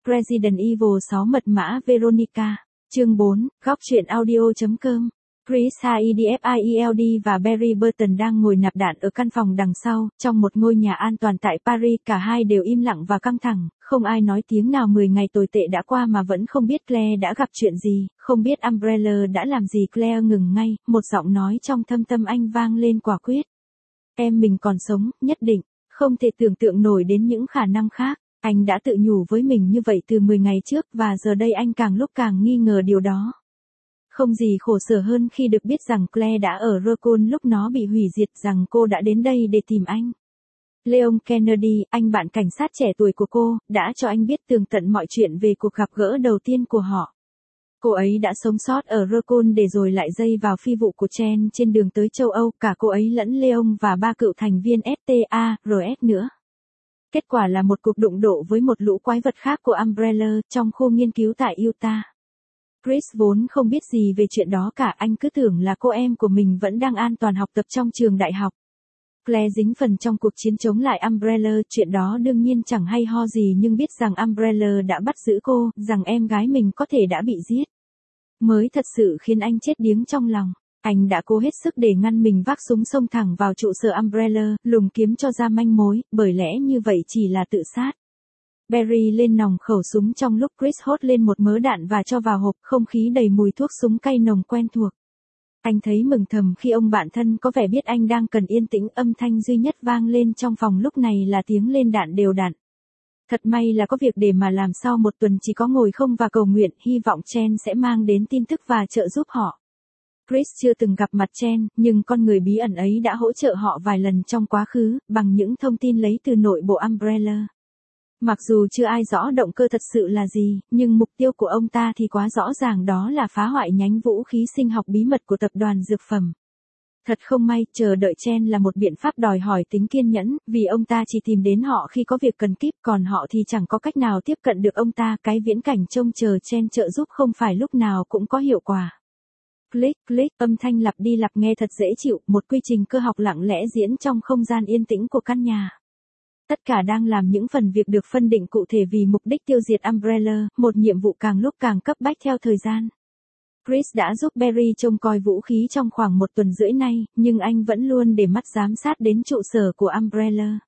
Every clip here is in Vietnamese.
Resident Evil 6 mật mã Veronica. Chương 4, góc truyện audio.com. Chris Hadfield và Barry Burton đang ngồi nạp đạn ở căn phòng đằng sau, trong một ngôi nhà an toàn tại Paris. Cả hai đều im lặng và căng thẳng, không ai nói tiếng nào. 10 ngày tồi tệ đã qua mà vẫn không biết Claire đã gặp chuyện gì, không biết Umbrella đã làm gì. Claire ngừng ngay, một giọng nói trong thâm tâm anh vang lên quả quyết. Em mình còn sống, nhất định, không thể tưởng tượng nổi đến những khả năng khác. Anh đã tự nhủ với mình như vậy từ 10 ngày trước và giờ đây anh càng lúc càng nghi ngờ điều đó. Không gì khổ sở hơn khi được biết rằng Claire đã ở Raccoon lúc nó bị hủy diệt, rằng cô đã đến đây để tìm anh. Leon Kennedy, anh bạn cảnh sát trẻ tuổi của cô, đã cho anh biết tường tận mọi chuyện về cuộc gặp gỡ đầu tiên của họ. Cô ấy đã sống sót ở Raccoon để rồi lại dây vào phi vụ của Chen trên đường tới châu Âu, cả cô ấy lẫn Leon và 3 cựu thành viên FTARS nữa. Kết quả là một cuộc đụng độ với một lũ quái vật khác của Umbrella trong khu nghiên cứu tại Utah. Chris vốn không biết gì về chuyện đó cả, anh cứ tưởng là cô em của mình vẫn đang an toàn học tập trong trường đại học. Claire dính phần trong cuộc chiến chống lại Umbrella, chuyện đó đương nhiên chẳng hay ho gì, nhưng biết rằng Umbrella đã bắt giữ cô, rằng em gái mình có thể đã bị giết, mới thật sự khiến anh chết điếng trong lòng. Anh đã cố hết sức để ngăn mình vác súng xông thẳng vào trụ sở Umbrella, lùng kiếm cho ra manh mối, bởi lẽ như vậy chỉ là tự sát. Barry lên nòng khẩu súng trong lúc Chris hốt lên một mớ đạn và cho vào hộp, không khí đầy mùi thuốc súng cay nồng quen thuộc. Anh thấy mừng thầm khi ông bạn thân có vẻ biết anh đang cần yên tĩnh. Âm thanh duy nhất vang lên trong phòng lúc này là tiếng lên đạn đều đặn. Thật may là có việc để mà làm, sau một tuần chỉ có ngồi không và cầu nguyện, hy vọng Chen sẽ mang đến tin tức và trợ giúp họ. Chris chưa từng gặp mặt Chen, nhưng con người bí ẩn ấy đã hỗ trợ họ vài lần trong quá khứ, bằng những thông tin lấy từ nội bộ Umbrella. Mặc dù chưa ai rõ động cơ thật sự là gì, nhưng mục tiêu của ông ta thì quá rõ ràng, đó là phá hoại nhánh vũ khí sinh học bí mật của tập đoàn dược phẩm. Thật không may, chờ đợi Chen là một biện pháp đòi hỏi tính kiên nhẫn, vì ông ta chỉ tìm đến họ khi có việc cần kíp, còn họ thì chẳng có cách nào tiếp cận được ông ta. Cái viễn cảnh trông chờ Chen trợ giúp không phải lúc nào cũng có hiệu quả. Click, click, âm thanh lặp đi lặp nghe thật dễ chịu, một quy trình cơ học lặng lẽ diễn trong không gian yên tĩnh của căn nhà. Tất cả đang làm những phần việc được phân định cụ thể vì mục đích tiêu diệt Umbrella, một nhiệm vụ càng lúc càng cấp bách theo thời gian. Chris đã giúp Barry trông coi vũ khí trong khoảng 1 tuần rưỡi nay, nhưng anh vẫn luôn để mắt giám sát đến trụ sở của Umbrella.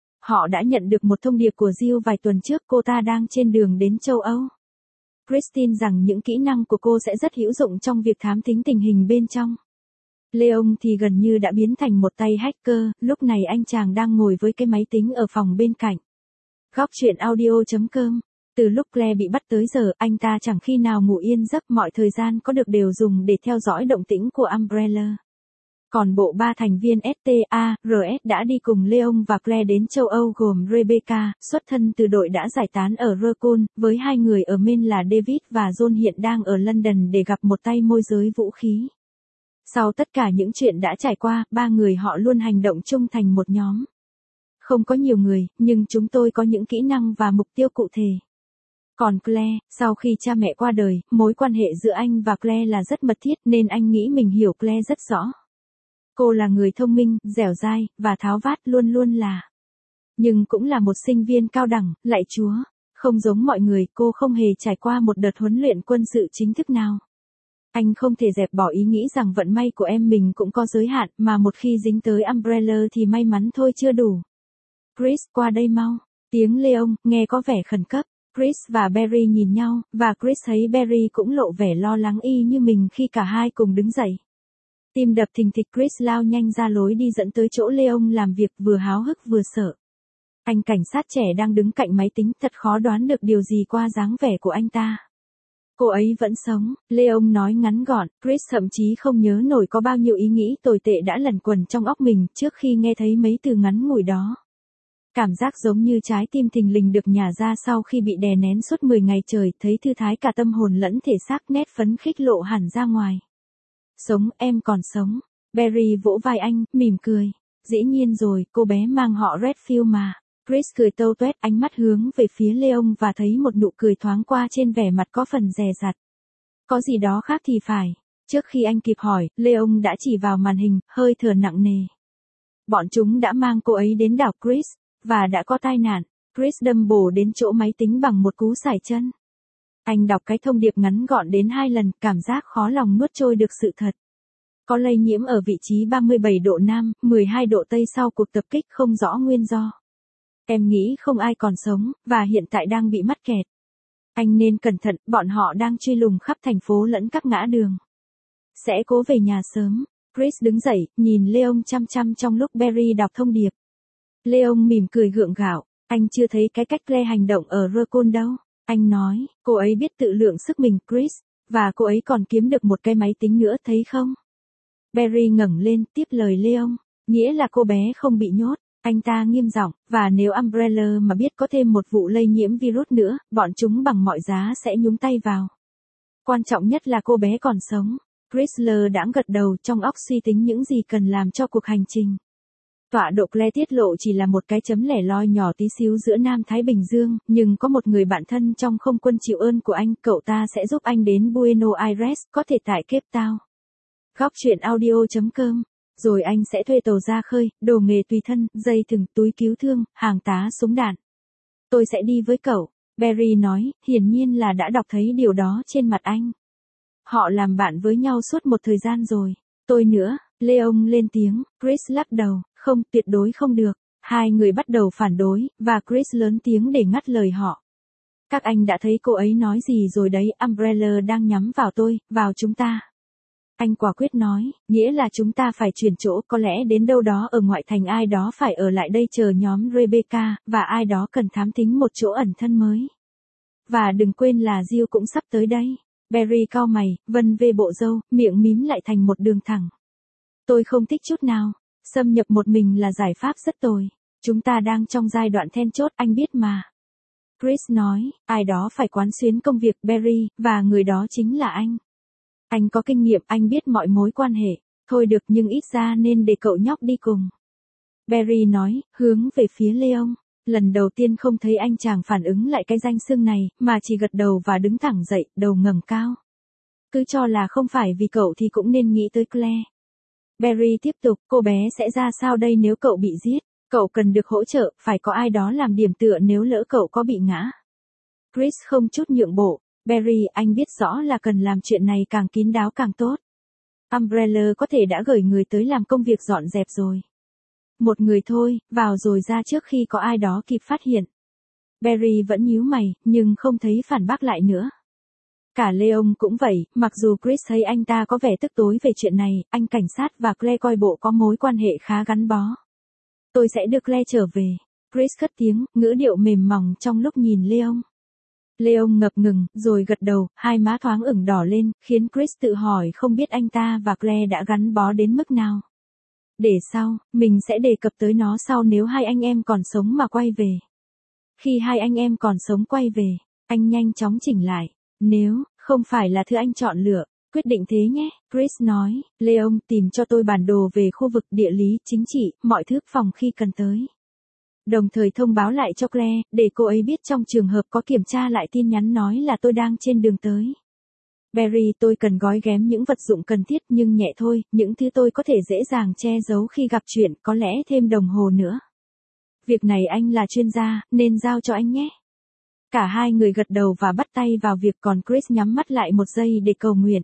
Họ đã nhận được một thông điệp của Jill vài tuần trước, cô ta đang trên đường đến châu Âu. Chris tin rằng những kỹ năng của cô sẽ rất hữu dụng trong việc thám thính tình hình bên trong. Leon thì gần như đã biến thành một tay hacker, lúc này anh chàng đang ngồi với cái máy tính ở phòng bên cạnh. Góc truyện audio.com. Từ lúc Claire bị bắt tới giờ, anh ta chẳng khi nào ngủ yên giấc, mọi thời gian có được đều dùng để theo dõi động tĩnh của Umbrella. Còn bộ 3 thành viên FTARS đã đi cùng Leon và Claire đến châu Âu, gồm Rebecca, xuất thân từ đội đã giải tán ở Raccoon, với 2 người ở Maine là David và John hiện đang ở London để gặp một tay môi giới vũ khí. Sau tất cả những chuyện đã trải qua, 3 người họ luôn hành động chung thành một nhóm. Không có nhiều người, nhưng chúng tôi có những kỹ năng và mục tiêu cụ thể. Còn Claire, sau khi cha mẹ qua đời, mối quan hệ giữa anh và Claire là rất mật thiết, nên anh nghĩ mình hiểu Claire rất rõ. Cô là người thông minh, dẻo dai, và tháo vát, luôn luôn là. Nhưng cũng là một sinh viên cao đẳng, lạy Chúa. Không giống mọi người, cô không hề trải qua một đợt huấn luyện quân sự chính thức nào. Anh không thể dẹp bỏ ý nghĩ rằng vận may của em mình cũng có giới hạn, mà một khi dính tới Umbrella thì may mắn thôi chưa đủ. Chris, qua đây mau. Tiếng Leon, nghe có vẻ khẩn cấp. Chris và Barry nhìn nhau, và Chris thấy Barry cũng lộ vẻ lo lắng y như mình khi cả hai cùng đứng dậy. Tim đập thình thịch, Chris lao nhanh ra lối đi dẫn tới chỗ Leon làm việc, vừa háo hức vừa sợ. Anh cảnh sát trẻ đang đứng cạnh máy tính, thật khó đoán được điều gì qua dáng vẻ của anh ta. Cô ấy vẫn sống, Leon nói ngắn gọn. Chris thậm chí không nhớ nổi có bao nhiêu ý nghĩ tồi tệ đã lẩn quẩn trong óc mình trước khi nghe thấy mấy từ ngắn ngủi đó. Cảm giác giống như trái tim thình lình được nhả ra sau khi bị đè nén suốt 10 ngày trời, thấy thư thái cả tâm hồn lẫn thể xác, nét phấn khích lộ hẳn ra ngoài. Sống, em còn sống. Barry vỗ vai anh, mỉm cười. Dĩ nhiên rồi, cô bé mang họ Redfield mà. Chris cười tâu tuét, ánh mắt hướng về phía Leon và thấy một nụ cười thoáng qua trên vẻ mặt có phần dè dặt. Có gì đó khác thì phải. Trước khi anh kịp hỏi, Leon đã chỉ vào màn hình, hơi thở nặng nề. Bọn chúng đã mang cô ấy đến đảo Chris, và đã có tai nạn. Chris đâm bổ đến chỗ máy tính bằng một cú sải chân. Anh đọc cái thông điệp ngắn gọn đến 2 lần, cảm giác khó lòng nuốt trôi được sự thật. Có lây nhiễm ở vị trí 37 độ Nam, 12 độ Tây sau cuộc tập kích không rõ nguyên do. Em nghĩ không ai còn sống, và hiện tại đang bị mắc kẹt. Anh nên cẩn thận, bọn họ đang truy lùng khắp thành phố lẫn các ngã đường. Sẽ cố về nhà sớm. Chris đứng dậy, nhìn Leon chăm chăm trong lúc Barry đọc thông điệp. Leon mỉm cười gượng gạo, anh chưa thấy cái cách Claire hành động ở Raccoon đâu. Anh nói, cô ấy biết tự lượng sức mình, Chris, và cô ấy còn kiếm được một cái máy tính nữa, thấy không? Barry ngẩng lên, tiếp lời Leon, nghĩa là cô bé không bị nhốt. Anh ta nghiêm giọng, và nếu Umbrella mà biết có thêm một vụ lây nhiễm virus nữa, bọn chúng bằng mọi giá sẽ nhúng tay vào. Quan trọng nhất là cô bé còn sống. Chrysler đãng gật đầu, trong óc suy tính những gì cần làm cho cuộc hành trình. Tọa độ Claire tiết lộ chỉ là một cái chấm lẻ loi nhỏ tí xíu giữa Nam Thái Bình Dương, nhưng có một người bạn thân trong không quân chịu ơn của anh, cậu ta sẽ giúp anh đến Buenos Aires, có thể tại Cape Town. Góc truyện audio.com. Rồi anh sẽ thuê tàu ra khơi, đồ nghề tùy thân, dây thừng, túi cứu thương, hàng tá súng đạn. Tôi sẽ đi với cậu, Barry nói, hiển nhiên là đã đọc thấy điều đó trên mặt anh. Họ làm bạn với nhau suốt một thời gian rồi. Tôi nữa, Leon lên tiếng, Chris lắc đầu, không, tuyệt đối không được. Hai người bắt đầu phản đối, và Chris lớn tiếng để ngắt lời họ. Các anh đã thấy cô ấy nói gì rồi đấy, Umbrella đang nhắm vào tôi, vào chúng ta. Anh quả quyết nói, nghĩa là chúng ta phải chuyển chỗ, có lẽ đến đâu đó ở ngoại thành ai đó phải ở lại đây chờ nhóm Rebecca, và ai đó cần thám thính một chỗ ẩn thân mới. Và đừng quên là Jill cũng sắp tới đây. Barry cau mày, vân vê bộ râu, miệng mím lại thành một đường thẳng. Tôi không thích chút nào, xâm nhập một mình là giải pháp rất tồi. Chúng ta đang trong giai đoạn then chốt, anh biết mà. Chris nói, ai đó phải quán xuyến công việc Barry, và người đó chính là anh. Anh có kinh nghiệm, anh biết mọi mối quan hệ. Thôi được, nhưng ít ra nên để cậu nhóc đi cùng. Barry nói, hướng về phía Leon. Lần đầu tiên không thấy anh chàng phản ứng lại cái danh xưng này, mà chỉ gật đầu và đứng thẳng dậy, đầu ngẩng cao. Cứ cho là không phải vì cậu thì cũng nên nghĩ tới Claire. Barry tiếp tục, cô bé sẽ ra sao đây nếu cậu bị giết? Cậu cần được hỗ trợ, phải có ai đó làm điểm tựa nếu lỡ cậu có bị ngã. Chris không chút nhượng bộ. Barry, anh biết rõ là cần làm chuyện này càng kín đáo càng tốt. Umbrella có thể đã gửi người tới làm công việc dọn dẹp rồi. Một người thôi, vào rồi ra trước khi có ai đó kịp phát hiện. Barry vẫn nhíu mày, nhưng không thấy phản bác lại nữa. Cả Leon cũng vậy, mặc dù Chris thấy anh ta có vẻ tức tối về chuyện này, anh cảnh sát và Claire coi bộ có mối quan hệ khá gắn bó. Tôi sẽ đưa Claire trở về. Chris cất tiếng, ngữ điệu mềm mỏng trong lúc nhìn Leon. Leon ngập ngừng, rồi gật đầu, hai má thoáng ửng đỏ lên, khiến Chris tự hỏi không biết anh ta và Claire đã gắn bó đến mức nào. Để sau, mình sẽ đề cập tới nó sau nếu hai anh em còn sống mà quay về. Khi hai anh em còn sống quay về, anh nhanh chóng chỉnh lại. Nếu, không phải là thứ anh chọn lựa, quyết định thế nhé, Chris nói, Leon tìm cho tôi bản đồ về khu vực địa lý, chính trị, mọi thứ phòng khi cần tới. Đồng thời thông báo lại cho Claire, để cô ấy biết trong trường hợp có kiểm tra lại tin nhắn nói là tôi đang trên đường tới. Barry, tôi cần gói ghém những vật dụng cần thiết nhưng nhẹ thôi, những thứ tôi có thể dễ dàng che giấu khi gặp chuyện, có lẽ thêm đồng hồ nữa. Việc này anh là chuyên gia, nên giao cho anh nhé. Cả hai người gật đầu và bắt tay vào việc, còn Chris nhắm mắt lại một giây để cầu nguyện.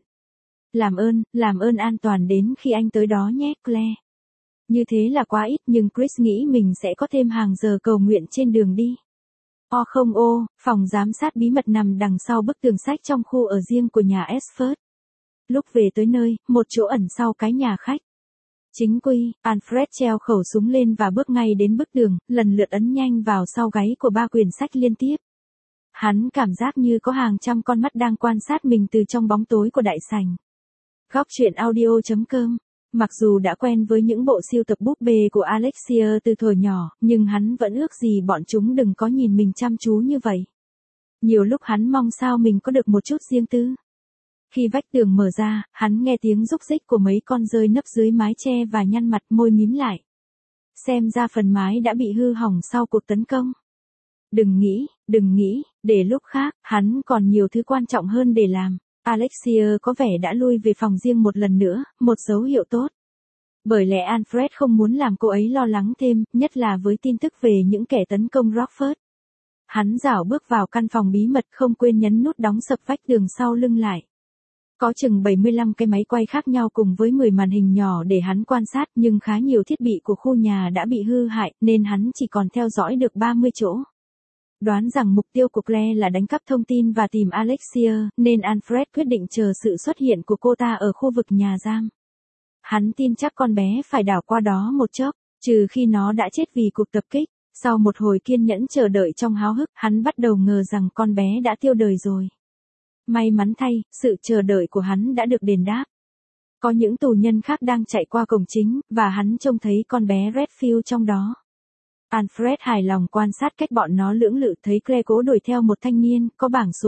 Làm ơn an toàn đến khi anh tới đó nhé, Claire. Như thế là quá ít, nhưng Chris nghĩ mình sẽ có thêm hàng giờ cầu nguyện trên đường đi. Phòng giám sát bí mật nằm đằng sau bức tường sách trong khu ở riêng của nhà Esford. Lúc về tới nơi, một chỗ ẩn sau cái nhà khách. Chính quy, Alfred treo khẩu súng lên và bước ngay đến bức tường, lần lượt ấn nhanh vào sau gáy của ba quyển sách liên tiếp. Hắn cảm giác như có hàng trăm con mắt đang quan sát mình từ trong bóng tối của đại sảnh. Góc truyện audio.com. Mặc dù đã quen với những bộ sưu tập búp bê của Alexia từ thuở nhỏ, nhưng hắn vẫn ước gì bọn chúng đừng có nhìn mình chăm chú như vậy. Nhiều lúc hắn mong sao mình có được một chút riêng tư. Khi vách tường mở ra, hắn nghe tiếng rúc rích của mấy con rơi nấp dưới mái che và nhăn mặt, môi mím lại. Xem ra phần mái đã bị hư hỏng sau cuộc tấn công. Đừng nghĩ, để lúc khác, hắn còn nhiều thứ quan trọng hơn để làm. Alexia có vẻ đã lui về phòng riêng một lần nữa, một dấu hiệu tốt. Bởi lẽ Alfred không muốn làm cô ấy lo lắng thêm, nhất là với tin tức về những kẻ tấn công Rockford. Hắn rảo bước vào căn phòng bí mật không quên nhấn nút đóng sập vách tường sau lưng lại. Có chừng 75 cái máy quay khác nhau cùng với 10 màn hình nhỏ để hắn quan sát nhưng khá nhiều thiết bị của khu nhà đã bị hư hại nên hắn chỉ còn theo dõi được 30 chỗ. Đoán rằng mục tiêu của Claire là đánh cắp thông tin và tìm Alexia nên Alfred quyết định chờ sự xuất hiện của cô ta ở khu vực nhà giam. Hắn tin chắc con bé phải đảo qua đó một chốc, trừ khi nó đã chết vì cuộc tập kích. Sau một hồi kiên nhẫn chờ đợi trong háo hức, hắn bắt đầu ngờ rằng con bé đã tiêu đời rồi. May mắn thay, sự chờ đợi của hắn đã được đền đáp. Có những tù nhân khác đang chạy qua cổng chính, và hắn trông thấy con bé Redfield trong đó. Alfred hài lòng quan sát cách bọn nó lưỡng lự thấy Claire cố đuổi theo một thanh niên, có bảng số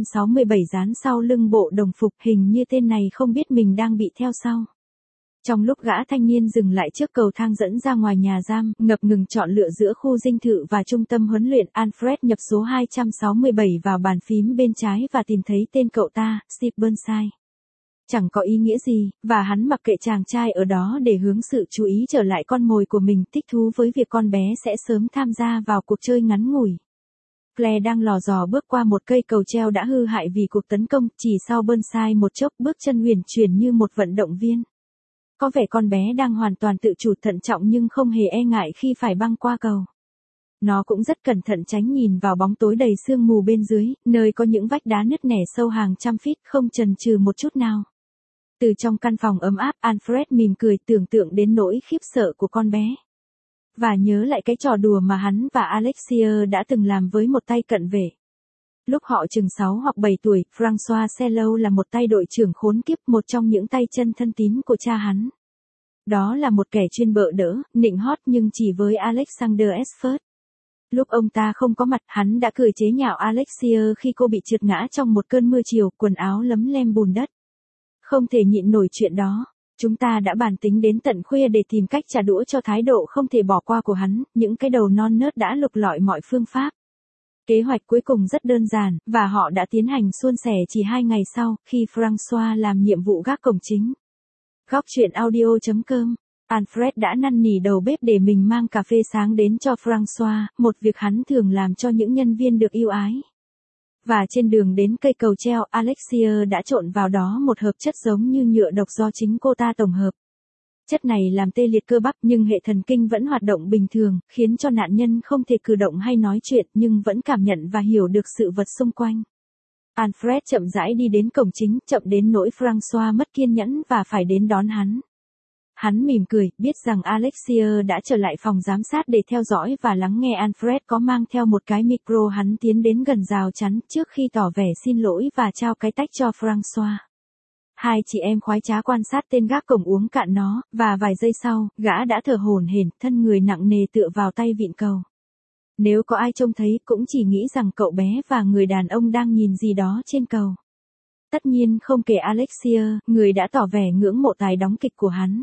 267 dán sau lưng bộ đồng phục, hình như tên này không biết mình đang bị theo sau. Trong lúc gã thanh niên dừng lại trước cầu thang dẫn ra ngoài nhà giam, ngập ngừng chọn lựa giữa khu dinh thự và trung tâm huấn luyện, Alfred nhập số 267 vào bàn phím bên trái và tìm thấy tên cậu ta, Steve Burnside. Chẳng có ý nghĩa gì, và hắn mặc kệ chàng trai ở đó để hướng sự chú ý trở lại con mồi của mình, thích thú với việc con bé sẽ sớm tham gia vào cuộc chơi ngắn ngủi. Claire đang lò dò bước qua một cây cầu treo đã hư hại vì cuộc tấn công, chỉ sau Burnside một chốc bước chân huyền chuyển như một vận động viên. Có vẻ con bé đang hoàn toàn tự chủ thận trọng nhưng không hề e ngại khi phải băng qua cầu. Nó cũng rất cẩn thận tránh nhìn vào bóng tối đầy sương mù bên dưới, nơi có những vách đá nứt nẻ sâu hàng trăm feet không chần chừ một chút nào. Từ trong căn phòng ấm áp, Alfred mỉm cười tưởng tượng đến nỗi khiếp sợ của con bé. Và nhớ lại cái trò đùa mà hắn và Alexia đã từng làm với một tay cận vệ. Lúc họ chừng 6 hoặc 7 tuổi, François Sellow là một tay đội trưởng khốn kiếp, một trong những tay chân thân tín của cha hắn. Đó là một kẻ chuyên bợ đỡ, nịnh hót nhưng chỉ với Alexander Esford. Lúc ông ta không có mặt, hắn đã cười chế nhạo Alexia khi cô bị trượt ngã trong một cơn mưa chiều, quần áo lấm lem bùn đất. Không thể nhịn nổi chuyện đó. Chúng ta đã bàn tính đến tận khuya để tìm cách trả đũa cho thái độ không thể bỏ qua của hắn, những cái đầu non nớt đã lục lọi mọi phương pháp. Kế hoạch cuối cùng rất đơn giản, và họ đã tiến hành suôn sẻ chỉ 2 ngày sau, khi François làm nhiệm vụ gác cổng chính. Góc chuyện audio.com. Alfred đã năn nỉ đầu bếp để mình mang cà phê sáng đến cho François, một việc hắn thường làm cho những nhân viên được yêu ái. Và trên đường đến cây cầu treo, Alexia đã trộn vào đó một hợp chất giống như nhựa độc do chính cô ta tổng hợp. Chất này làm tê liệt cơ bắp nhưng hệ thần kinh vẫn hoạt động bình thường, khiến cho nạn nhân không thể cử động hay nói chuyện nhưng vẫn cảm nhận và hiểu được sự vật xung quanh. Alfred chậm rãi đi đến cổng chính, chậm đến nỗi François mất kiên nhẫn và phải đến đón hắn. Hắn mỉm cười, biết rằng Alexia đã trở lại phòng giám sát để theo dõi và lắng nghe. Alfred có mang theo một cái micro, hắn tiến đến gần rào chắn trước khi tỏ vẻ xin lỗi và trao cái tách cho François. Hai chị em khoái trá quan sát tên gác cổng uống cạn nó, và vài giây sau, gã đã thở hổn hển, thân người nặng nề tựa vào tay vịn cầu. Nếu có ai trông thấy cũng chỉ nghĩ rằng cậu bé và người đàn ông đang nhìn gì đó trên cầu. Tất nhiên không kể Alexia, người đã tỏ vẻ ngưỡng mộ tài đóng kịch của hắn.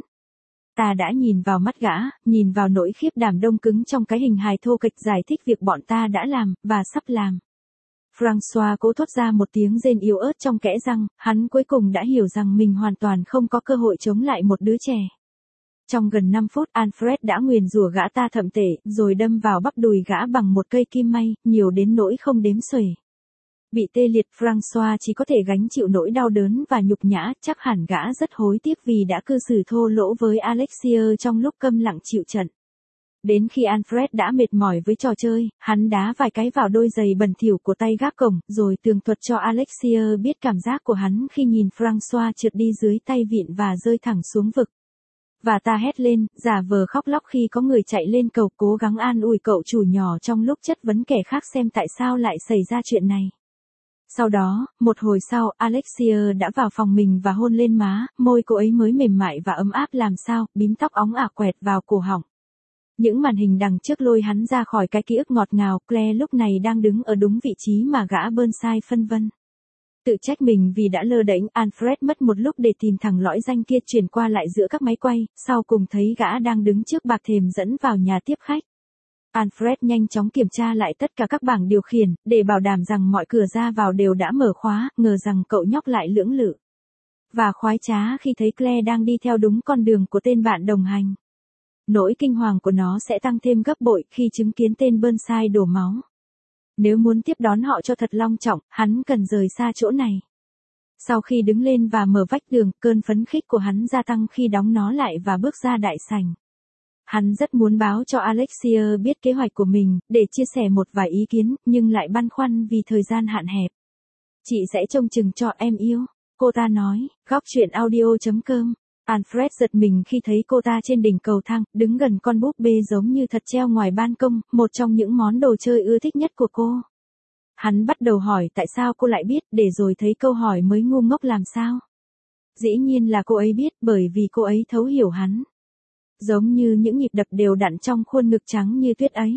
Ta đã nhìn vào mắt gã, nhìn vào nỗi khiếp đảm đông cứng trong cái hình hài thô kịch giải thích việc bọn ta đã làm, và sắp làm. François cố thốt ra một tiếng rên yếu ớt trong kẽ răng, hắn cuối cùng đã hiểu rằng mình hoàn toàn không có cơ hội chống lại một đứa trẻ. Trong gần 5 phút, Alfred đã nguyền rủa gã ta thậm tệ, rồi đâm vào bắp đùi gã bằng một cây kim may, nhiều đến nỗi không đếm xuể. Bị tê liệt, François chỉ có thể gánh chịu nỗi đau đớn và nhục nhã, chắc hẳn gã rất hối tiếc vì đã cư xử thô lỗ với Alexia trong lúc câm lặng chịu trận. Đến khi Alfred đã mệt mỏi với trò chơi, hắn đá vài cái vào đôi giày bẩn thỉu của tay gác cổng, rồi tường thuật cho Alexia biết cảm giác của hắn khi nhìn François trượt đi dưới tay vịn và rơi thẳng xuống vực. Và ta hét lên, giả vờ khóc lóc khi có người chạy lên cầu, cố gắng an ủi cậu chủ nhỏ trong lúc chất vấn kẻ khác xem tại sao lại xảy ra chuyện này. Sau đó, một hồi sau, Alexia đã vào phòng mình và hôn lên má, môi cô ấy mới mềm mại và ấm áp làm sao, bím tóc óng ả quẹt vào cổ họng. Những màn hình đằng trước lôi hắn ra khỏi cái ký ức ngọt ngào, Claire lúc này đang đứng ở đúng vị trí mà gã Burnside phân vân. Tự trách mình vì đã lơ đễnh, Alfred mất một lúc để tìm thằng lõi danh kia chuyển qua lại giữa các máy quay, sau cùng thấy gã đang đứng trước bạc thềm dẫn vào nhà tiếp khách. Alfred nhanh chóng kiểm tra lại tất cả các bảng điều khiển, để bảo đảm rằng mọi cửa ra vào đều đã mở khóa, ngờ rằng cậu nhóc lại lưỡng lự. Và khoái trá khi thấy Claire đang đi theo đúng con đường của tên bạn đồng hành. Nỗi kinh hoàng của nó sẽ tăng thêm gấp bội khi chứng kiến tên Burnside đổ máu. Nếu muốn tiếp đón họ cho thật long trọng, hắn cần rời xa chỗ này. Sau khi đứng lên và mở vách tường, cơn phấn khích của hắn gia tăng khi đóng nó lại và bước ra đại sảnh. Hắn rất muốn báo cho Alexia biết kế hoạch của mình, để chia sẻ một vài ý kiến, nhưng lại băn khoăn vì thời gian hạn hẹp. Chị sẽ trông chừng cho em yêu, cô ta nói, góc chuyện audio.com. Alfred giật mình khi thấy cô ta trên đỉnh cầu thang, đứng gần con búp bê giống như thật treo ngoài ban công, một trong những món đồ chơi ưa thích nhất của cô. Hắn bắt đầu hỏi tại sao cô lại biết, để rồi thấy câu hỏi mới ngu ngốc làm sao. Dĩ nhiên là cô ấy biết, bởi vì cô ấy thấu hiểu hắn. Giống như những nhịp đập đều đặn trong khuôn ngực trắng như tuyết ấy.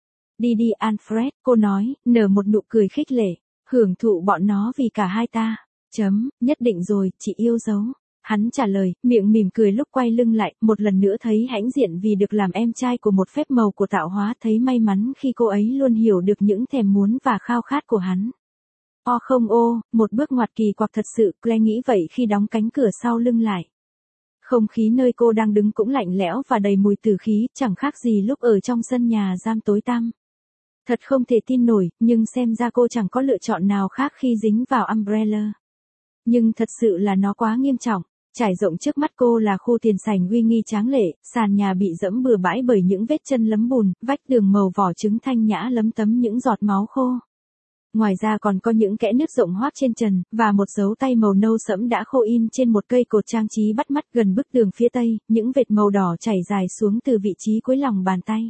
Đi đi Alfred, cô nói, nở một nụ cười khích lệ, hưởng thụ bọn nó vì cả hai ta. Nhất định rồi, chị yêu dấu. Hắn trả lời, miệng mỉm cười lúc quay lưng lại, một lần nữa thấy hãnh diện vì được làm em trai của một phép màu của tạo hóa, thấy may mắn khi cô ấy luôn hiểu được những thèm muốn và khao khát của hắn. Không một bước ngoặt kỳ quặc thật sự, Claire nghĩ vậy khi đóng cánh cửa sau lưng lại. Không khí nơi cô đang đứng cũng lạnh lẽo và đầy mùi tử khí, chẳng khác gì lúc ở trong sân nhà giam tối tăm. Thật không thể tin nổi, nhưng xem ra cô chẳng có lựa chọn nào khác khi dính vào Umbrella. Nhưng thật sự là nó quá nghiêm trọng. Trải rộng trước mắt cô là khu tiền sảnh uy nghi tráng lệ, sàn nhà bị dẫm bừa bãi bởi những vết chân lấm bùn, vách tường màu vỏ trứng thanh nhã lấm tấm những giọt máu khô. Ngoài ra còn có những kẽ nứt rộng hoác trên trần, và một dấu tay màu nâu sẫm đã khô in trên một cây cột trang trí bắt mắt gần bức tường phía tây, những vệt màu đỏ chảy dài xuống từ vị trí cuối lòng bàn tay.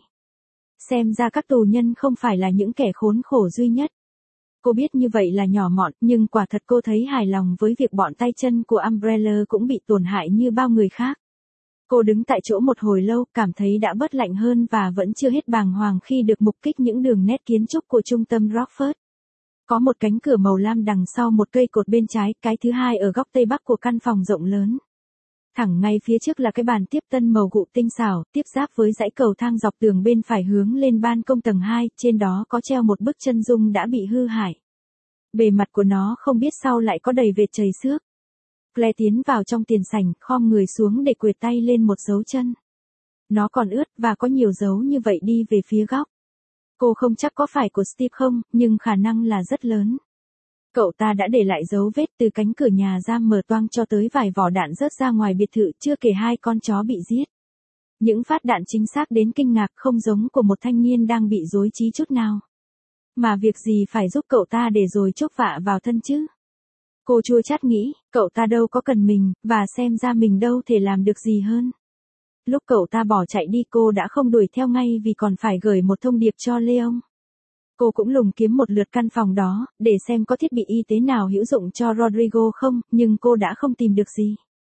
Xem ra các tù nhân không phải là những kẻ khốn khổ duy nhất. Cô biết như vậy là nhỏ mọn, nhưng quả thật cô thấy hài lòng với việc bọn tay chân của Umbrella cũng bị tổn hại như bao người khác. Cô đứng tại chỗ một hồi lâu, cảm thấy đã bớt lạnh hơn và vẫn chưa hết bàng hoàng khi được mục kích những đường nét kiến trúc của trung tâm Rockford. Có một cánh cửa màu lam đằng sau một cây cột bên trái, cái thứ hai ở góc tây bắc của căn phòng rộng lớn. Thẳng ngay phía trước là cái bàn tiếp tân màu gụ tinh xảo, tiếp giáp với dãy cầu thang dọc tường bên phải hướng lên ban công tầng 2, trên đó có treo một bức chân dung đã bị hư hại. Bề mặt của nó không biết sao lại có đầy vệt chảy xước. Claire tiến vào trong tiền sảnh, khom người xuống để quệt tay lên một dấu chân. Nó còn ướt, và có nhiều dấu như vậy đi về phía góc. Cô không chắc có phải của Steve không, nhưng khả năng là rất lớn. Cậu ta đã để lại dấu vết từ cánh cửa nhà giam mở toang cho tới vài vỏ đạn rớt ra ngoài biệt thự, chưa kể 2 con chó bị giết. Những phát đạn chính xác đến kinh ngạc, không giống của một thanh niên đang bị rối trí chút nào. Mà việc gì phải giúp cậu ta để rồi chuốc vạ vào thân chứ? Cô chua chát nghĩ, cậu ta đâu có cần mình, và xem ra mình đâu thể làm được gì hơn. Lúc cậu ta bỏ chạy đi cô đã không đuổi theo ngay vì còn phải gửi một thông điệp cho Leon. Cô cũng lùng kiếm một lượt căn phòng đó, để xem có thiết bị y tế nào hữu dụng cho Rodrigo không, nhưng cô đã không tìm được gì.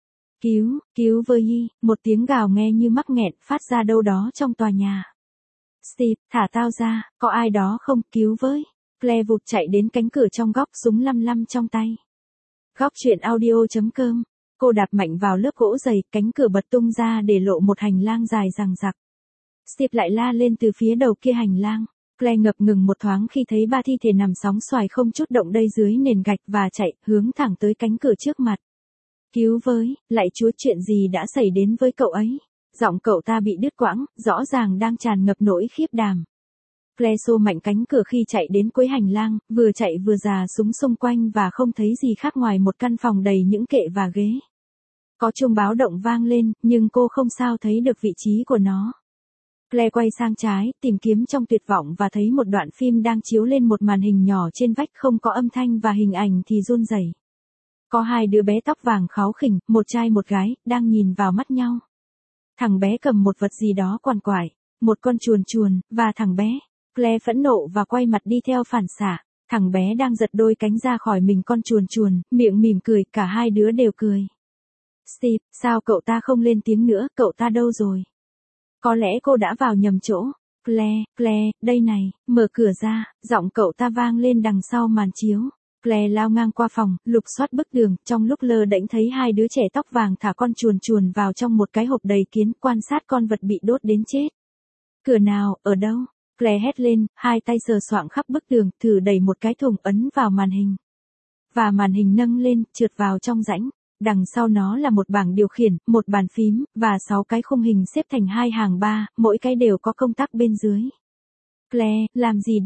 Cứu với y, một tiếng gào nghe như mắc nghẹn phát ra đâu đó trong tòa nhà. Steve, thả tao ra, có ai đó không, cứu với. Claire vụt chạy đến cánh cửa trong góc, súng lăm lăm trong tay. Góc chuyện audio.com. Cô đạp mạnh vào lớp gỗ dày, cánh cửa bật tung ra để lộ một hành lang dài dằng dặc. Steve lại la lên từ phía đầu kia hành lang. Claire ngập ngừng một thoáng khi thấy 3 thi thể nằm sóng xoài không chút động đậy dưới nền gạch và chạy, hướng thẳng tới cánh cửa trước mặt. Cứu với, lạy Chúa, chuyện gì đã xảy đến với cậu ấy? Giọng cậu ta bị đứt quãng, rõ ràng đang tràn ngập nỗi khiếp đảm. Claire xô mạnh cánh cửa khi chạy đến cuối hành lang, vừa chạy vừa già súng xung quanh và không thấy gì khác ngoài một căn phòng đầy những kệ và ghế. Có chuông báo động vang lên, nhưng cô không sao thấy được vị trí của nó. Claire quay sang trái, tìm kiếm trong tuyệt vọng và thấy một đoạn phim đang chiếu lên một màn hình nhỏ trên vách, không có âm thanh và hình ảnh thì run rẩy. Có 2 đứa bé tóc vàng kháu khỉnh, một trai một gái, đang nhìn vào mắt nhau. Thằng bé cầm một vật gì đó quằn quại, một con chuồn, và thằng bé. Claire phẫn nộ và quay mặt đi theo phản xạ. Thằng bé đang giật đôi cánh ra khỏi mình con chuồn, miệng mỉm cười, cả 2 đứa đều cười. Steve, sao cậu ta không lên tiếng nữa, cậu ta đâu rồi? Có lẽ cô đã vào nhầm chỗ. Claire, đây này, mở cửa ra, giọng cậu ta vang lên đằng sau màn chiếu. Claire lao ngang qua phòng, lục soát bức tường, trong lúc lơ đễnh thấy 2 đứa trẻ tóc vàng thả con chuồn vào trong một cái hộp đầy kiến, quan sát con vật bị đốt đến chết. Cửa nào, ở đâu? Claire hét lên, 2 tay sờ soạng khắp bức tường, thử đẩy một cái thùng ấn vào màn hình. Và màn hình nâng lên, trượt vào trong rãnh. Đằng sau nó là một bảng điều khiển, một bàn phím, và 6 cái khung hình xếp thành 2 hàng 3, mỗi cái đều có công tắc bên dưới. Claire, làm gì đi?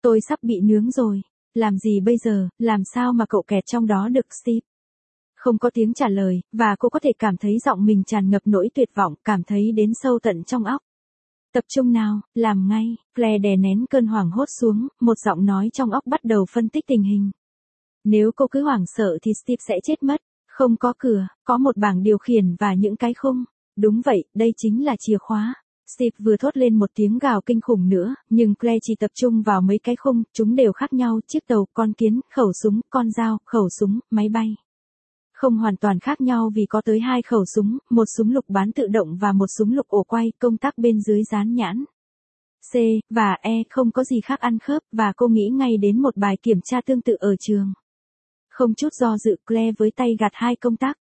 Tôi sắp bị nướng rồi. Làm gì bây giờ, làm sao mà cậu kẹt trong đó được Steve? Không có tiếng trả lời, và cô có thể cảm thấy giọng mình tràn ngập nỗi tuyệt vọng, cảm thấy đến sâu tận trong óc. Tập trung nào, làm ngay, Claire đè nén cơn hoảng hốt xuống, một giọng nói trong óc bắt đầu phân tích tình hình. Nếu cô cứ hoảng sợ thì Steve sẽ chết mất. Không có cửa, có một bảng điều khiển và những cái khung. Đúng vậy, đây chính là chìa khóa. Steve vừa thốt lên một tiếng gào kinh khủng nữa, nhưng Claire chỉ tập trung vào mấy cái khung, chúng đều khác nhau, chiếc tàu, con kiến, khẩu súng, con dao, khẩu súng, máy bay. Không hoàn toàn khác nhau vì có tới 2 khẩu súng, một súng lục bán tự động và một súng lục ổ quay, công tắc bên dưới dán nhãn C và E, không có gì khác ăn khớp, và cô nghĩ ngay đến một bài kiểm tra tương tự ở trường. Không chút do dự, Claire với tay gạt 2 công tắc.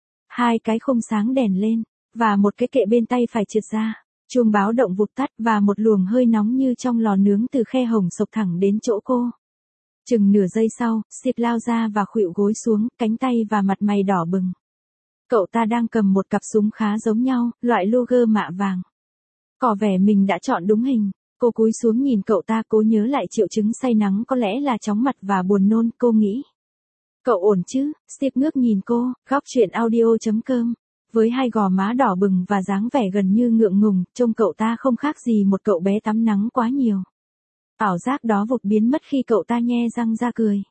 2 cái khung sáng đèn lên, và một cái kệ bên tay phải trượt ra. Chuông báo động vụt tắt và một luồng hơi nóng như trong lò nướng từ khe hồng xộc thẳng đến chỗ cô. Chừng nửa giây sau, Steve lao ra và khuỵu gối xuống, cánh tay và mặt mày đỏ bừng. Cậu ta đang cầm một cặp súng khá giống nhau, loại Luger mạ vàng. Có vẻ mình đã chọn đúng hình. Cô cúi xuống nhìn cậu ta, cố nhớ lại triệu chứng say nắng, có lẽ là chóng mặt và buồn nôn, cô nghĩ. Cậu ổn chứ? Steve ngước nhìn cô, góc chuyện audio.com. Với 2 gò má đỏ bừng và dáng vẻ gần như ngượng ngùng, trông cậu ta không khác gì một cậu bé tắm nắng quá nhiều. Ảo giác đó vụt biến mất khi cậu ta nhe răng ra cười.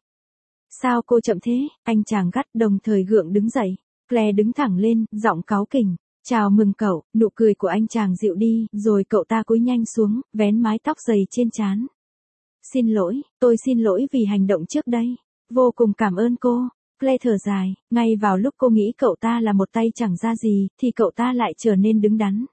Sao cô chậm thế? Anh chàng gắt, đồng thời gượng đứng dậy. Claire đứng thẳng lên, giọng cáu kỉnh. Chào mừng cậu, nụ cười của anh chàng dịu đi, rồi cậu ta cúi nhanh xuống, vén mái tóc dày trên trán. Xin lỗi, tôi xin lỗi vì hành động trước đây. Vô cùng cảm ơn cô. Claire thở dài, ngay vào lúc cô nghĩ cậu ta là một tay chẳng ra gì, thì cậu ta lại trở nên đứng đắn.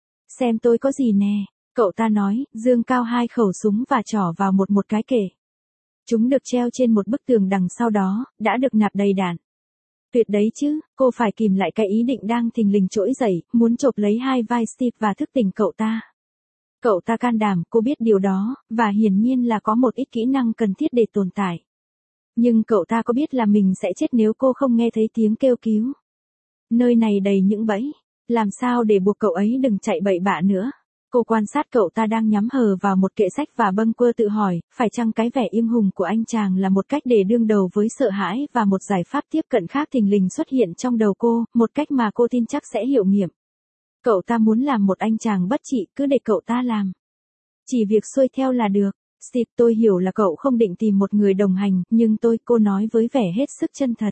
Xem tôi có gì nè, cậu ta nói, giương cao 2 khẩu súng và trỏ vào một cái kệ. Chúng được treo trên một bức tường đằng sau đó, đã được nạp đầy đạn. Tuyệt đấy chứ, cô phải kìm lại cái ý định đang thình lình trỗi dậy, muốn chộp lấy 2 vai Steve và thức tỉnh cậu ta. Cậu ta can đảm, cô biết điều đó, và hiển nhiên là có một ít kỹ năng cần thiết để tồn tại. Nhưng cậu ta có biết là mình sẽ chết nếu cô không nghe thấy tiếng kêu cứu. Nơi này đầy những bẫy, làm sao để buộc cậu ấy đừng chạy bậy bạ nữa. Cô quan sát cậu ta đang nhắm hờ vào một kệ sách và bâng quơ tự hỏi, phải chăng cái vẻ im hùng của anh chàng là một cách để đương đầu với sợ hãi, và một giải pháp tiếp cận khác thình lình xuất hiện trong đầu cô, một cách mà cô tin chắc sẽ hiệu nghiệm. Cậu ta muốn làm một anh chàng bất trị, cứ để cậu ta làm. Chỉ việc xuôi theo là được. Steve, tôi hiểu là cậu không định tìm một người đồng hành, nhưng cô nói với vẻ hết sức chân thật.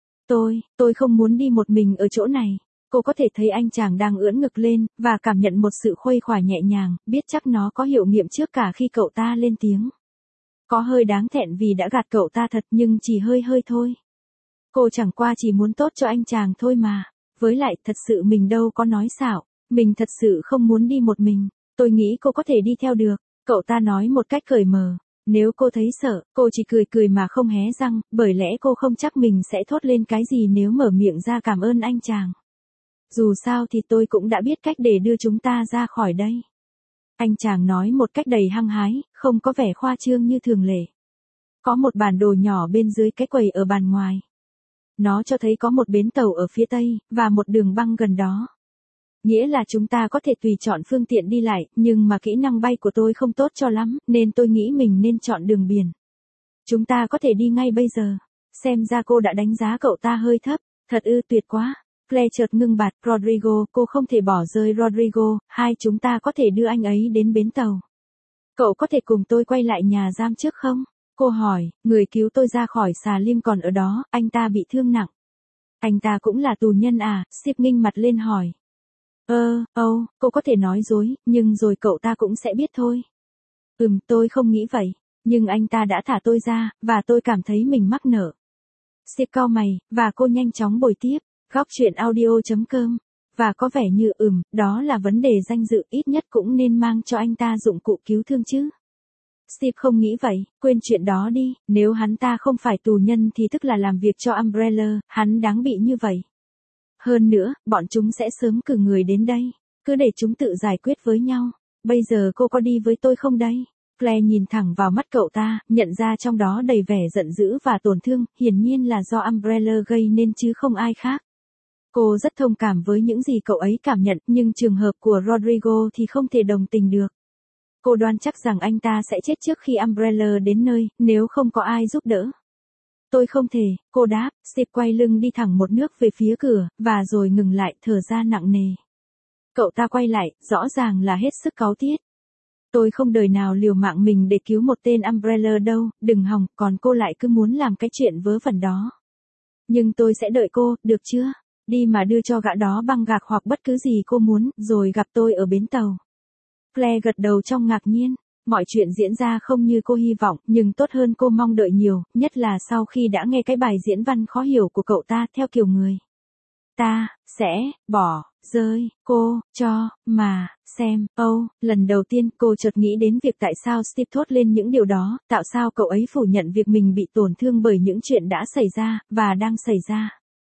Tôi không muốn đi một mình ở chỗ này. Cô có thể thấy anh chàng đang ưỡn ngực lên, và cảm nhận một sự khuây khỏa nhẹ nhàng, biết chắc nó có hiệu nghiệm trước cả khi cậu ta lên tiếng. Có hơi đáng thẹn vì đã gạt cậu ta thật, nhưng chỉ hơi thôi. Cô chẳng qua chỉ muốn tốt cho anh chàng thôi mà. Với lại, thật sự mình đâu có nói xạo. Mình thật sự không muốn đi một mình. Tôi nghĩ cô có thể đi theo được. Cậu ta nói một cách cởi mở. Nếu cô thấy sợ, cô chỉ cười mà không hé răng, bởi lẽ cô không chắc mình sẽ thốt lên cái gì nếu mở miệng ra cảm ơn anh chàng. Dù sao thì tôi cũng đã biết cách để đưa chúng ta ra khỏi đây. Anh chàng nói một cách đầy hăng hái, không có vẻ khoa trương như thường lệ. Có một bản đồ nhỏ bên dưới cái quầy ở bàn ngoài. Nó cho thấy có một bến tàu ở phía tây, và một đường băng gần đó. Nghĩa là chúng ta có thể tùy chọn phương tiện đi lại, nhưng mà kỹ năng bay của tôi không tốt cho lắm, nên tôi nghĩ mình nên chọn đường biển. Chúng ta có thể đi ngay bây giờ. Xem ra cô đã đánh giá cậu ta hơi thấp. Thật tuyệt quá. Claire chợt ngưng bặt, Rodrigo, cô không thể bỏ rơi Rodrigo, chúng ta có thể đưa anh ấy đến bến tàu. Cậu có thể cùng tôi quay lại nhà giam trước không? Cô hỏi, người cứu tôi ra khỏi xà lim còn ở đó, anh ta bị thương nặng. Anh ta cũng là tù nhân à? Steve nghinh mặt lên hỏi. Cô có thể nói dối, nhưng rồi cậu ta cũng sẽ biết thôi. Tôi không nghĩ vậy, nhưng anh ta đã thả tôi ra, và tôi cảm thấy mình mắc nợ. Steve cau mày, và cô nhanh chóng bồi tiếp. Góc chuyện audio.com. Và có vẻ như đó là vấn đề danh dự, ít nhất cũng nên mang cho anh ta dụng cụ cứu thương chứ. Steve không nghĩ vậy, quên chuyện đó đi, nếu hắn ta không phải tù nhân thì tức là làm việc cho Umbrella, hắn đáng bị như vậy. Hơn nữa, bọn chúng sẽ sớm cử người đến đây, cứ để chúng tự giải quyết với nhau. Bây giờ cô có đi với tôi không đây? Claire nhìn thẳng vào mắt cậu ta, nhận ra trong đó đầy vẻ giận dữ và tổn thương, hiển nhiên là do Umbrella gây nên chứ không ai khác. Cô rất thông cảm với những gì cậu ấy cảm nhận, nhưng trường hợp của Rodrigo thì không thể đồng tình được. Cô đoán chắc rằng anh ta sẽ chết trước khi Umbrella đến nơi, nếu không có ai giúp đỡ. Tôi không thể, cô đáp. Steve quay lưng đi thẳng một nước về phía cửa, và rồi ngừng lại, thở ra nặng nề. Cậu ta quay lại, rõ ràng là hết sức cáu tiết. Tôi không đời nào liều mạng mình để cứu một tên Umbrella đâu, đừng hòng, còn cô lại cứ muốn làm cái chuyện vớ vẩn đó. Nhưng tôi sẽ đợi cô, được chưa? Đi mà đưa cho gã đó băng gạc hoặc bất cứ gì cô muốn, rồi gặp tôi ở bến tàu. Claire gật đầu trong ngạc nhiên. Mọi chuyện diễn ra không như cô hy vọng, nhưng tốt hơn cô mong đợi nhiều, nhất là sau khi đã nghe cái bài diễn văn khó hiểu của cậu ta theo kiểu người. Ta, sẽ, bỏ, rơi, cô, cho, mà, xem, lần đầu tiên cô chợt nghĩ đến việc tại sao Steve thốt lên những điều đó, tại sao cậu ấy phủ nhận việc mình bị tổn thương bởi những chuyện đã xảy ra, và đang xảy ra.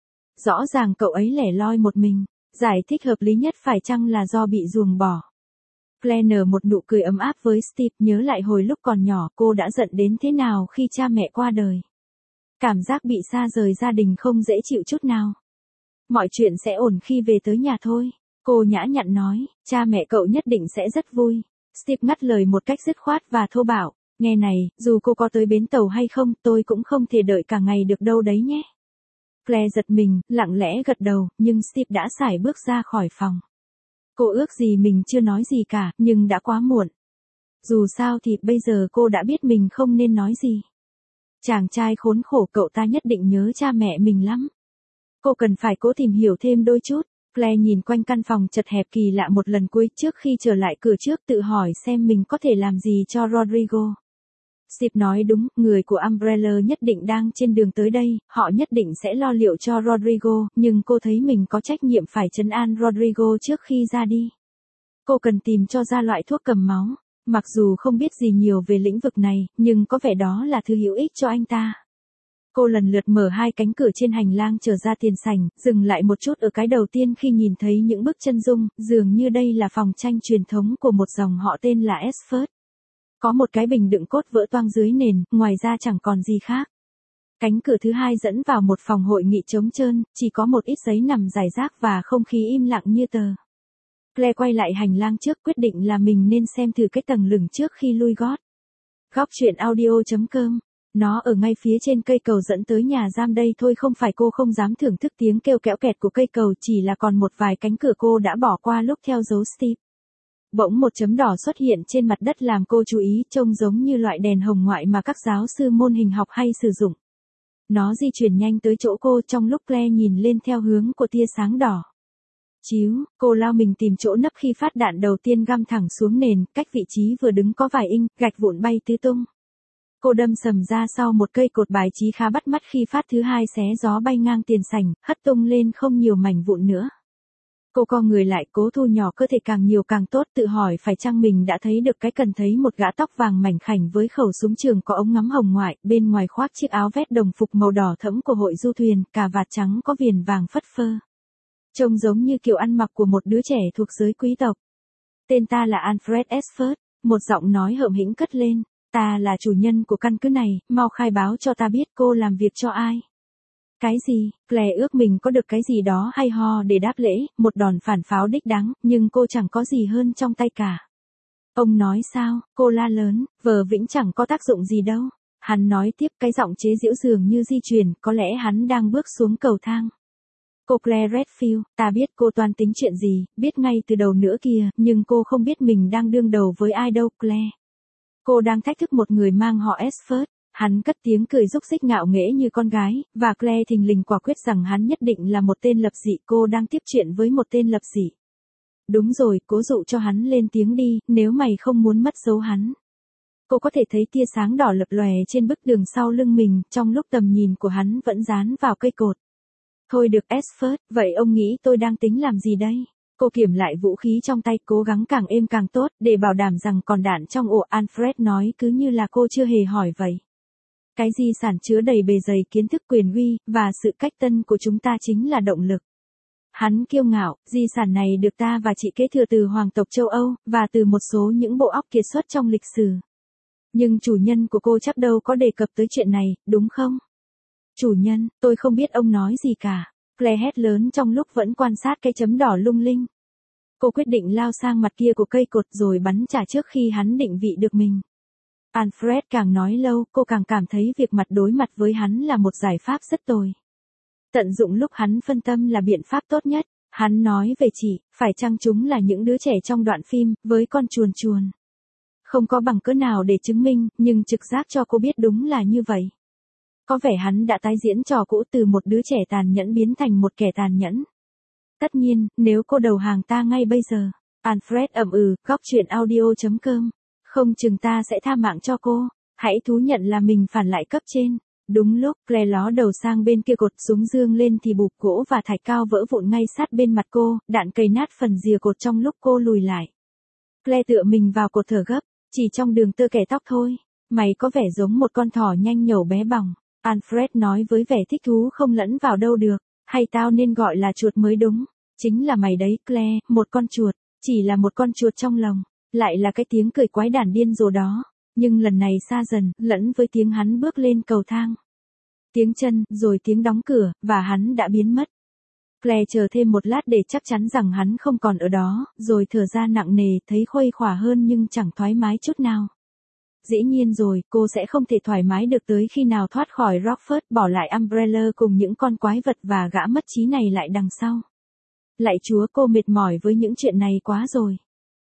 Rõ ràng cậu ấy lẻ loi một mình, giải thích hợp lý nhất phải chăng là do bị ruồng bỏ. Claire nở một nụ cười ấm áp với Steve, nhớ lại hồi lúc còn nhỏ cô đã giận đến thế nào khi cha mẹ qua đời. Cảm giác bị xa rời gia đình không dễ chịu chút nào. Mọi chuyện sẽ ổn khi về tới nhà thôi, cô nhã nhặn nói, cha mẹ cậu nhất định sẽ rất vui. Steve ngắt lời một cách dứt khoát và thô bạo, nghe này, dù cô có tới bến tàu hay không, tôi cũng không thể đợi cả ngày được đâu đấy nhé. Claire giật mình, lặng lẽ gật đầu, nhưng Steve đã sải bước ra khỏi phòng. Cô ước gì mình chưa nói gì cả, nhưng đã quá muộn. Dù sao thì bây giờ cô đã biết mình không nên nói gì. Chàng trai khốn khổ, cậu ta nhất định nhớ cha mẹ mình lắm. Cô cần phải cố tìm hiểu thêm đôi chút. Claire nhìn quanh căn phòng chật hẹp kỳ lạ một lần cuối trước khi trở lại cửa trước, tự hỏi xem mình có thể làm gì cho Rodrigo. Steve nói đúng, người của Umbrella nhất định đang trên đường tới đây, họ nhất định sẽ lo liệu cho Rodrigo, nhưng cô thấy mình có trách nhiệm phải trấn an Rodrigo trước khi ra đi. Cô cần tìm cho ra loại thuốc cầm máu, mặc dù không biết gì nhiều về lĩnh vực này, nhưng có vẻ đó là thứ hữu ích cho anh ta. Cô lần lượt mở hai cánh cửa trên hành lang trở ra tiền sảnh, dừng lại một chút ở cái đầu tiên khi nhìn thấy những bức chân dung, dường như đây là phòng tranh truyền thống của một dòng họ tên là Esford. Có một cái bình đựng cốt vỡ toang dưới nền, ngoài ra chẳng còn gì khác. Cánh cửa thứ hai dẫn vào một phòng hội nghị trống trơn, chỉ có một ít giấy nằm rải rác và không khí im lặng như tờ. Claire quay lại hành lang trước, quyết định là mình nên xem thử cái tầng lửng trước khi lui gót. Góc truyện audio.com. Nó ở ngay phía trên cây cầu dẫn tới nhà giam đây thôi, không phải cô không dám thưởng thức tiếng kêu kéo kẹt của cây cầu, chỉ là còn một vài cánh cửa cô đã bỏ qua lúc theo dấu Steve. Bỗng một chấm đỏ xuất hiện trên mặt đất làm cô chú ý, trông giống như loại đèn hồng ngoại mà các giáo sư môn hình học hay sử dụng. Nó di chuyển nhanh tới chỗ cô trong lúc Claire nhìn lên theo hướng của tia sáng đỏ. Chíu, cô lao mình tìm chỗ nấp khi phát đạn đầu tiên găm thẳng xuống nền, cách vị trí vừa đứng có vài inch, gạch vụn bay tứ tung. Cô đâm sầm ra sau một cây cột bài trí khá bắt mắt khi phát thứ hai xé gió bay ngang tiền sảnh, hất tung lên không nhiều mảnh vụn nữa. Cô co người lại, cố thu nhỏ cơ thể càng nhiều càng tốt, tự hỏi phải chăng mình đã thấy được cái cần thấy một gã tóc vàng mảnh khảnh với khẩu súng trường có ống ngắm hồng ngoại, bên ngoài khoác chiếc áo vest đồng phục màu đỏ thẫm của hội du thuyền, cà vạt trắng có viền vàng phất phơ. Trông giống như kiểu ăn mặc của một đứa trẻ thuộc giới quý tộc. Tên ta là Alfred Esford, một giọng nói hhợm hĩnh cất lên. Ta là chủ nhân của căn cứ này, mau khai báo cho ta biết cô làm việc cho ai. Cái gì? Claire ước mình có được cái gì đó hay ho để đáp lễ, một đòn phản pháo đích đáng, nhưng cô chẳng có gì hơn trong tay cả. Ông nói sao? Cô la lớn, vờ vĩnh chẳng có tác dụng gì đâu. Hắn nói tiếp, cái giọng chế giễu dường như di chuyển, có lẽ hắn đang bước xuống cầu thang. Cô Claire Redfield, ta biết cô toan tính chuyện gì, biết ngay từ đầu nữa kìa, nhưng cô không biết mình đang đương đầu với ai đâu, Claire. Cô đang thách thức một người mang họ Esford. Hắn cất tiếng cười rúc rích ngạo nghễ như con gái, và Claire thình lình quả quyết rằng hắn nhất định là một tên lập dị. Cô đang tiếp chuyện với một tên lập dị. Đúng rồi, cố dụ cho hắn lên tiếng đi, nếu mày không muốn mất dấu hắn. Cô có thể thấy tia sáng đỏ lập lòe trên bức tường sau lưng mình, trong lúc tầm nhìn của hắn vẫn dán vào cây cột. Thôi được Esford, vậy ông nghĩ tôi đang tính làm gì đây? Cô kiểm lại vũ khí trong tay, cố gắng càng êm càng tốt, để bảo đảm rằng còn đạn trong ổ. Alfred nói cứ như là cô chưa hề hỏi vậy. Cái di sản chứa đầy bề dày kiến thức, quyền uy, và sự cách tân của chúng ta chính là động lực. Hắn kiêu ngạo, di sản này được ta và chị kế thừa từ hoàng tộc châu Âu, và từ một số những bộ óc kiệt xuất trong lịch sử. Nhưng chủ nhân của cô chắc đâu có đề cập tới chuyện này, đúng không? Chủ nhân, tôi không biết ông nói gì cả. Claire hét lớn trong lúc vẫn quan sát cái chấm đỏ lung linh. Cô quyết định lao sang mặt kia của cây cột rồi bắn trả trước khi hắn định vị được mình. Alfred càng nói lâu, cô càng cảm thấy việc mặt đối mặt với hắn là một giải pháp rất tồi. Tận dụng lúc hắn phân tâm là biện pháp tốt nhất. Hắn nói về chị, phải chăng chúng là những đứa trẻ trong đoạn phim, với con chuồn chuồn. Không có bằng cớ nào để chứng minh, nhưng trực giác cho cô biết đúng là như vậy. Có vẻ hắn đã tái diễn trò cũ từ một đứa trẻ tàn nhẫn biến thành một kẻ tàn nhẫn. Tất nhiên, nếu cô đầu hàng ta ngay bây giờ. Alfred ậm ừ, góc chuyện audio.com. Không chừng ta sẽ tha mạng cho cô. Hãy thú nhận là mình phản lại cấp trên. Đúng lúc Claire ló đầu sang bên kia cột, súng dương lên thì bụp gỗ và thạch cao vỡ vụn ngay sát bên mặt cô, đạn cày nát phần rìa cột trong lúc cô lùi lại. Claire tựa mình vào cột thở gấp, chỉ trong đường tơ kẻ tóc thôi. Mày có vẻ giống một con thỏ nhanh nhẩu bé bỏng. Alfred nói với vẻ thích thú không lẫn vào đâu được, hay tao nên gọi là chuột mới đúng. Chính là mày đấy Claire, một con chuột, chỉ là một con chuột trong lòng. Lại là cái tiếng cười quái đản điên rồ đó. Nhưng lần này xa dần, lẫn với tiếng hắn bước lên cầu thang. Tiếng chân, rồi tiếng đóng cửa, và hắn đã biến mất. Claire chờ thêm một lát để chắc chắn rằng hắn không còn ở đó, rồi thở ra nặng nề, thấy khuây khỏa hơn nhưng chẳng thoải mái chút nào. Dĩ nhiên rồi, cô sẽ không thể thoải mái được tới khi nào thoát khỏi Rockford, bỏ lại Umbrella cùng những con quái vật và gã mất trí này lại đằng sau. Lạy Chúa, cô mệt mỏi với những chuyện này quá rồi.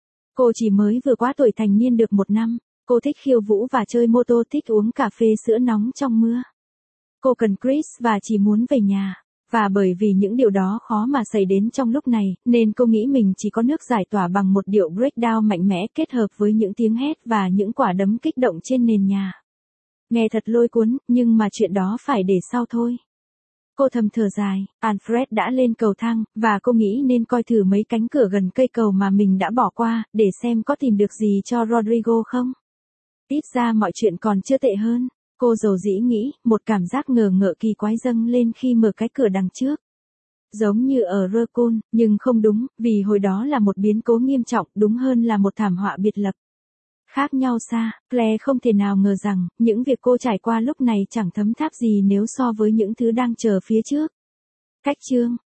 Cô chỉ mới vừa qua tuổi thành niên được 1 năm. Cô thích khiêu vũ và chơi mô tô, thích uống cà phê sữa nóng trong mưa. Cô cần Chris và chỉ muốn về nhà. Và bởi vì những điều đó khó mà xảy đến trong lúc này, nên cô nghĩ mình chỉ có nước giải tỏa bằng một điệu breakdown mạnh mẽ kết hợp với những tiếng hét và những quả đấm kích động trên nền nhà. Nghe thật lôi cuốn, nhưng mà chuyện đó phải để sau thôi. Cô thầm thở dài, Alfred đã lên cầu thang, và cô nghĩ nên coi thử mấy cánh cửa gần cây cầu mà mình đã bỏ qua, để xem có tìm được gì cho Rodrigo không. Ít ra mọi chuyện còn chưa tệ hơn. Cô dầu dĩ nghĩ, một cảm giác ngờ ngợ kỳ quái dâng lên khi mở cái cửa đằng trước. Giống như ở Raccoon, nhưng không đúng, vì hồi đó là một biến cố nghiêm trọng, đúng hơn là một thảm họa biệt lập. Khác nhau xa, Claire không thể nào ngờ rằng, những việc cô trải qua lúc này chẳng thấm tháp gì nếu so với những thứ đang chờ phía trước. Cách chương